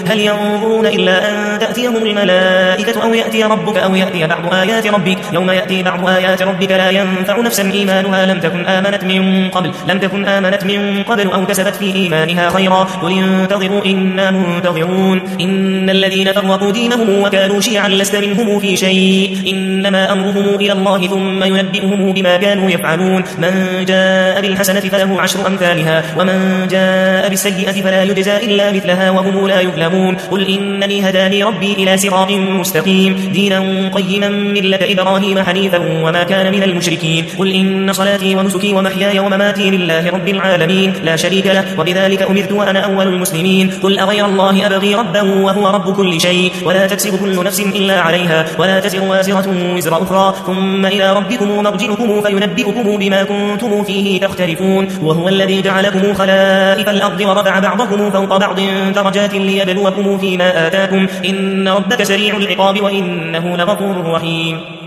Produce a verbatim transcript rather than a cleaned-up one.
هل ينظرون إلا أن تأتيهم الملائكة أو يأتي ربك أو يأتي بعض آيات ربك يوم يأتي بعض آيات ربك لا ينفع نفسا إيمانها لم تكن آمنت من قبل لم تكن آمنت من قبل أو كسبت في إيمانها خيرا قل انتظروا إنا منتظرون إن الذين فرقوا دينهم وكانوا شيعا لست منهم في شيء إنما أمرهم إلى الله ثم ينبئهم بما كانوا يفعلون من جاء بالحسنة فله عشر أمثالها ومن جاء بالسيئة فلا يجزى إلا مثلها وهم لا يظلمون قل إنني هداني ربي إلى صراط مستقيم دينا قيما ملة إبراهيم حنيفا وما كان من المشركين قل إن صلاتي ونسكي ومحياي ومماتي لله رب العالمين لا شريك له وبذلك أمرت وأنا أول المسلمين قل أغير الله أبغي ربا وهو رب كل شيء ولا تكسب كل نفس إلا عليها ولا تزر وازرة وزر أخرى ثم إلى ربكم مرجعكم فينبئكم بما كنتم فيه تختلفون وهو الذي جعلكم خلائف الأرض ورفع بعضكم فوق بعض درجات ليبلوكم فيما آتاكم إن ربك سريع العقاب وإنه لغفور رحيم